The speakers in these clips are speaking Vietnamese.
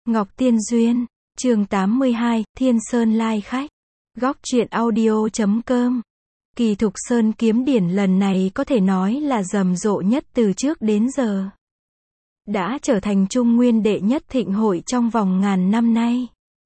Ngọc Tiên Duyên, chương 82, Thiên Sơn lai khách. Góc truyện audio.com. Kỳ Thục Sơn kiếm điển lần này có thể nói là rầm rộ nhất từ trước đến giờ. Đã trở thành Trung Nguyên đệ nhất thịnh hội trong vòng ngàn năm nay.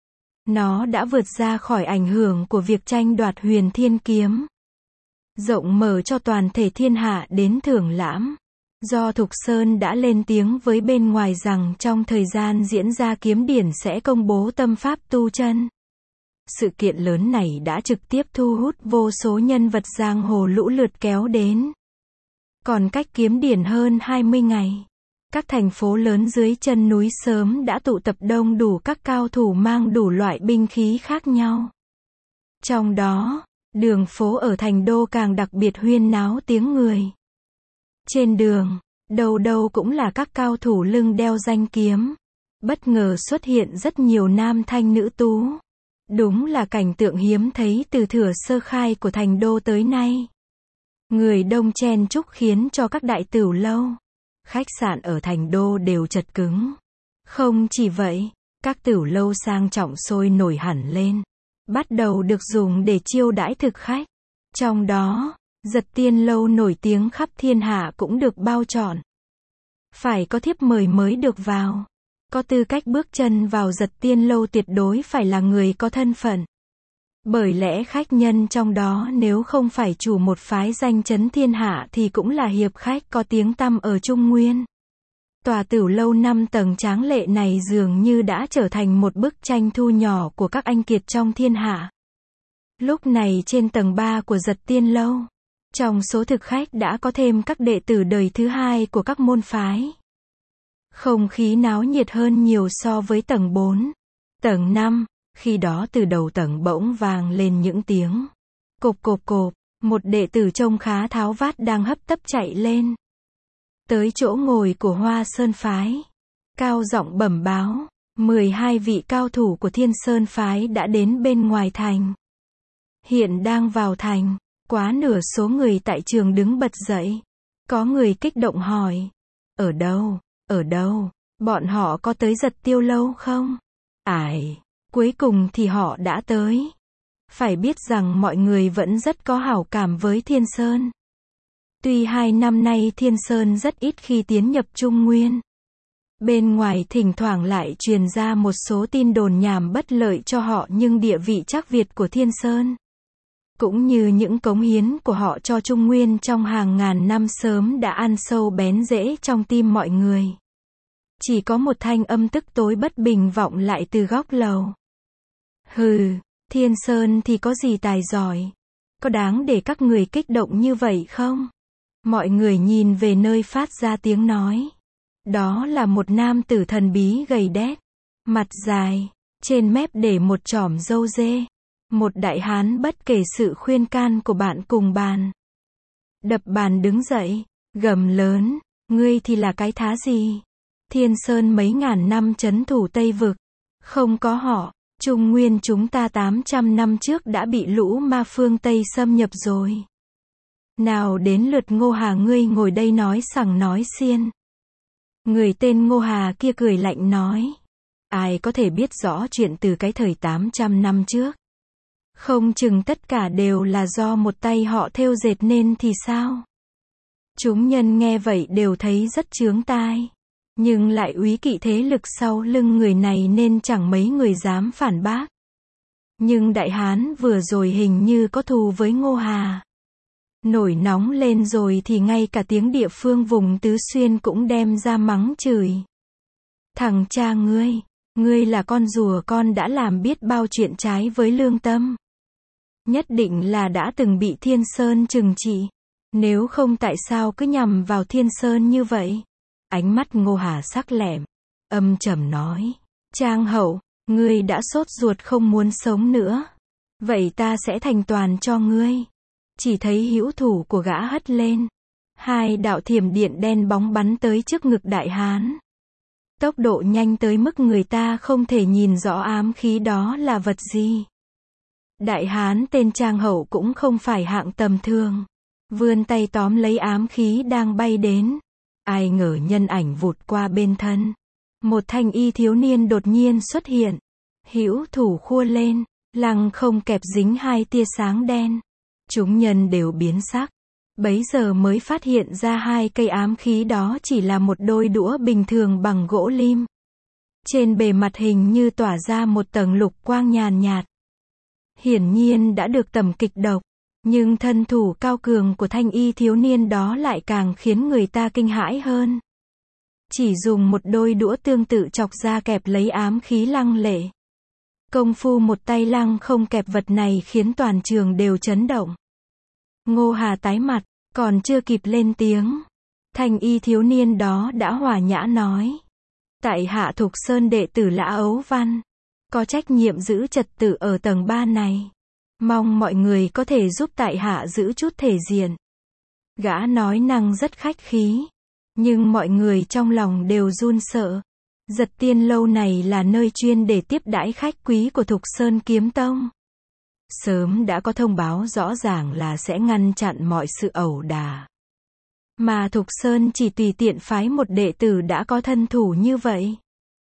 Nó đã vượt ra khỏi ảnh hưởng của việc tranh đoạt huyền thiên kiếm. Rộng mở cho toàn thể thiên hạ đến thưởng lãm. Do Thục Sơn đã lên tiếng với bên ngoài rằng trong thời gian diễn ra kiếm điển sẽ công bố tâm pháp tu chân. Sự kiện lớn này đã trực tiếp thu hút vô số nhân vật giang hồ lũ lượt kéo đến. Còn cách kiếm điển hơn 20 ngày, các thành phố lớn dưới chân núi sớm đã tụ tập đông đủ các cao thủ mang đủ loại binh khí khác nhau. Trong đó, đường phố ở thành đô càng đặc biệt huyên náo tiếng người. Trên đường, đâu đâu cũng là các cao thủ lưng đeo danh kiếm. Bất ngờ xuất hiện rất nhiều nam thanh nữ tú. Đúng là cảnh tượng hiếm thấy từ thuở sơ khai của thành đô tới nay. Người đông chen chúc khiến cho các đại tửu lâu, khách sạn ở thành đô đều chật cứng. Không chỉ vậy, các tửu lâu sang trọng sôi nổi hẳn lên, bắt đầu được dùng để chiêu đãi thực khách. Trong đó, Giật Tiên lâu nổi tiếng khắp thiên hạ cũng được bao trọn. Phải có thiếp mời mới được vào. Có tư cách bước chân vào Giật Tiên lâu tuyệt đối phải là người có thân phận. Bởi lẽ khách nhân trong đó nếu không phải chủ một phái danh chấn thiên hạ thì cũng là hiệp khách có tiếng tăm ở Trung Nguyên. Tòa tửu lâu 5 tầng tráng lệ này dường như đã trở thành một bức tranh thu nhỏ của các anh kiệt trong thiên hạ. Lúc này trên tầng 3 của Giật Tiên lâu, trong số thực khách đã có thêm các đệ tử đời thứ hai của các môn phái. Không khí náo nhiệt hơn nhiều so với tầng 4. Tầng 5, khi đó từ đầu tầng bỗng vang lên những tiếng cộp cộp cộp, một đệ tử trông khá tháo vát đang hấp tấp chạy lên. Tới chỗ ngồi của Hoa Sơn phái, cao giọng bẩm báo, 12 vị cao thủ của Thiên Sơn phái đã đến bên ngoài thành. Hiện đang vào thành. Quá nửa số người tại trường đứng bật dậy. Có người kích động hỏi, ở đâu, bọn họ có tới Giật Tiêu lâu không? Ải, cuối cùng thì họ đã tới. Phải biết rằng mọi người vẫn rất có hảo cảm với Thiên Sơn. Tuy 2 năm nay Thiên Sơn rất ít khi tiến nhập Trung Nguyên. Bên ngoài thỉnh thoảng lại truyền ra một số tin đồn nhảm bất lợi cho họ, nhưng địa vị chắc Việt của Thiên Sơn, cũng như những cống hiến của họ cho Trung Nguyên trong hàng ngàn năm sớm đã ăn sâu bén rễ trong tim mọi người. Chỉ có một thanh âm tức tối bất bình vọng lại từ góc lầu. Hừ, Thiên Sơn thì có gì tài giỏi? Có đáng để các người kích động như vậy không? Mọi người nhìn về nơi phát ra tiếng nói. Đó là một nam tử thần bí gầy đét, mặt dài, trên mép để một chỏm râu dê. Một đại hán bất kể sự khuyên can của bạn cùng bàn. Đập bàn đứng dậy, gầm lớn, ngươi thì là cái thá gì? Thiên Sơn mấy ngàn năm trấn thủ Tây Vực. Không có họ, Trung Nguyên chúng ta 800 năm trước đã bị lũ ma phương Tây xâm nhập rồi. Nào đến lượt Ngô Hà ngươi ngồi đây nói sằng nói xiên. Người tên Ngô Hà kia cười lạnh nói, ai có thể biết rõ chuyện từ cái thời 800 năm trước? Không chừng tất cả đều là do một tay họ thêu dệt nên thì sao? Chúng nhân nghe vậy đều thấy rất chướng tai, nhưng lại úy kỵ thế lực sau lưng người này nên chẳng mấy người dám phản bác. Nhưng đại hán vừa rồi hình như có thù với Ngô Hà. Nổi nóng lên rồi thì ngay cả tiếng địa phương vùng Tứ Xuyên cũng đem ra mắng chửi. Thằng cha ngươi là con rùa con đã làm biết bao chuyện trái với lương tâm. Nhất định là đã từng bị Thiên Sơn trừng trị. Nếu không tại sao cứ nhằm vào Thiên Sơn như vậy? Ánh mắt Ngô Hà sắc lẹm, âm trầm nói, Trang hậu, ngươi đã sốt ruột không muốn sống nữa. Vậy ta sẽ thành toàn cho ngươi. Chỉ thấy hữu thủ của gã hất lên. 2 đạo thiểm điện đen bóng bắn tới trước ngực đại hán. Tốc độ nhanh tới mức người ta không thể nhìn rõ ám khí đó là vật gì. Đại hán tên Trang hậu cũng không phải hạng tầm thường. Vươn tay tóm lấy ám khí đang bay đến. Ai ngờ nhân ảnh vụt qua bên thân. Một thanh y thiếu niên đột nhiên xuất hiện. Hữu thủ khua lên, lăng không kẹp dính hai tia sáng đen. Chúng nhân đều biến sắc. Bấy giờ mới phát hiện ra hai cây ám khí đó chỉ là một đôi đũa bình thường bằng gỗ lim. Trên bề mặt hình như tỏa ra một tầng lục quang nhàn nhạt. Hiển nhiên đã được tẩm kịch độc. Nhưng thân thủ cao cường của thanh y thiếu niên đó lại càng khiến người ta kinh hãi hơn. Chỉ dùng một đôi đũa tương tự chọc ra kẹp lấy ám khí lăng lệ. Công phu một tay lăng không kẹp vật này khiến toàn trường đều chấn động. Ngô Hà tái mặt, còn chưa kịp lên tiếng. Thanh y thiếu niên đó đã hòa nhã nói. Tại hạ Thục Sơn đệ tử Lã Ấu Văn. Có trách nhiệm giữ trật tự ở tầng 3 này. Mong mọi người có thể giúp tại hạ giữ chút thể diện. Gã nói năng rất khách khí. Nhưng mọi người trong lòng đều run sợ. Giật Tiên lâu này là nơi chuyên để tiếp đãi khách quý của Thục Sơn Kiếm Tông. Sớm đã có thông báo rõ ràng là sẽ ngăn chặn mọi sự ẩu đả. Mà Thục Sơn chỉ tùy tiện phái một đệ tử đã có thân thủ như vậy.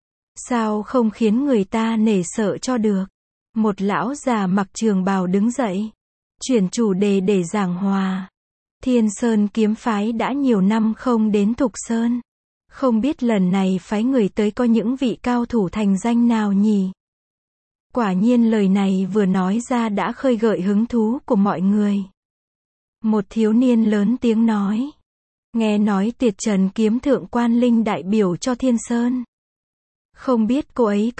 Sao không khiến người ta nể sợ cho được? Một lão già mặc trường bào đứng dậy. Chuyển chủ đề để giảng hòa. Thiên Sơn kiếm phái đã nhiều năm không đến Thục Sơn. Không biết lần này phái người tới có những vị cao thủ thành danh nào nhỉ? Quả nhiên lời này vừa nói ra đã khơi gợi hứng thú của mọi người. Một thiếu niên lớn tiếng nói. Nghe nói Tuyệt Trần kiếm thượng quan linh đại biểu cho Thiên Sơn. Không biết cô ấy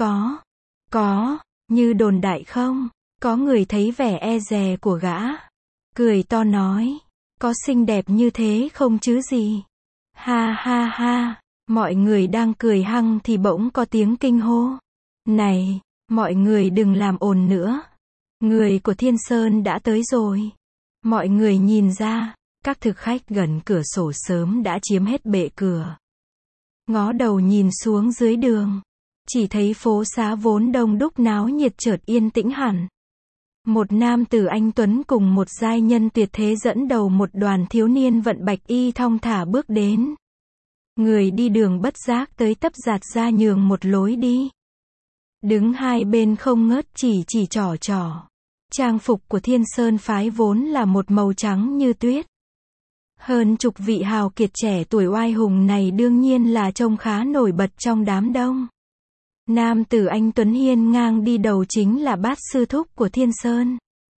có, như đồn đại không? Có người thấy vẻ e dè của gã. Cười to nói. Có xinh đẹp như thế không chứ gì? Ha ha ha, mọi người đang cười hăng thì bỗng có tiếng kinh hô. Này, mọi người đừng làm ồn nữa. Người của Thiên Sơn đã tới rồi. Mọi người nhìn ra, các thực khách gần cửa sổ sớm đã chiếm hết bệ cửa. Ngó đầu nhìn xuống dưới đường. Chỉ thấy phố xá vốn đông đúc náo nhiệt chợt yên tĩnh hẳn. Một nam tử anh tuấn cùng một giai nhân tuyệt thế dẫn đầu một đoàn thiếu niên vận bạch y thong thả bước đến. Người đi đường bất giác tới tấp giạt ra nhường một lối đi. Đứng hai bên không ngớt chỉ trỏ. Trang phục của Thiên Sơn phái vốn là một màu trắng như tuyết. Hơn chục vị hào kiệt trẻ tuổi oai hùng này đương nhiên là trông khá nổi bật trong đám đông. Nam tử anh tuấn hiên ngang đi đầu chính là bát sư thúc của Thiên Sơn.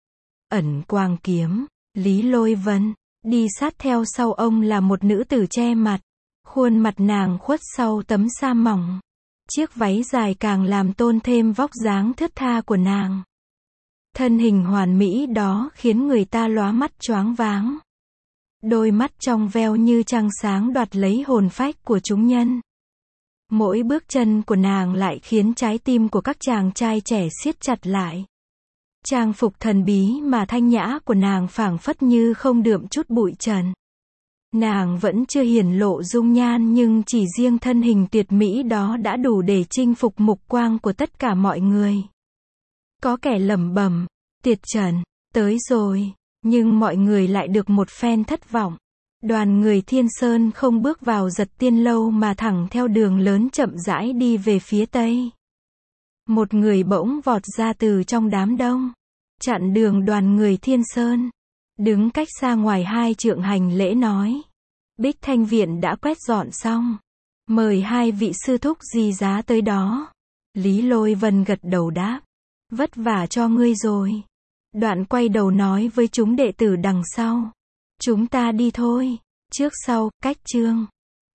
Ẩn Quang Kiếm, Lý Lôi Vân. Đi sát theo sau ông là một nữ tử che mặt. Khuôn mặt nàng khuất sau tấm sa mỏng. Chiếc váy dài càng làm tôn thêm vóc dáng thướt tha của nàng. Thân hình hoàn mỹ đó khiến người ta lóa mắt choáng váng. Đôi mắt trong veo như trăng sáng đoạt lấy hồn phách của chúng nhân. Mỗi bước chân của nàng lại khiến trái tim của các chàng trai trẻ siết chặt lại. Trang phục thần bí mà thanh nhã của nàng phảng phất như không đượm chút bụi trần. Nàng vẫn chưa hiển lộ dung nhan nhưng chỉ riêng thân hình tuyệt mỹ đó đã đủ để chinh phục mục quang của tất cả mọi người. Có kẻ lẩm bẩm, Tuyệt Trần, tới rồi, nhưng mọi người lại được một phen thất vọng. Đoàn người Thiên Sơn không bước vào Giật Tiên lâu mà thẳng theo đường lớn chậm rãi đi về phía tây. Một người bỗng vọt ra từ trong đám đông, chặn đường đoàn người Thiên Sơn, đứng cách xa ngoài 2 trượng hành lễ nói. Bích Thanh Viện đã quét dọn xong, mời 2 vị sư thúc di giá tới đó. Lý Lôi Vân gật đầu đáp. Vất vả cho ngươi rồi. Đoạn quay đầu nói với chúng đệ tử đằng sau. Chúng ta đi thôi, trước sau, cách chương.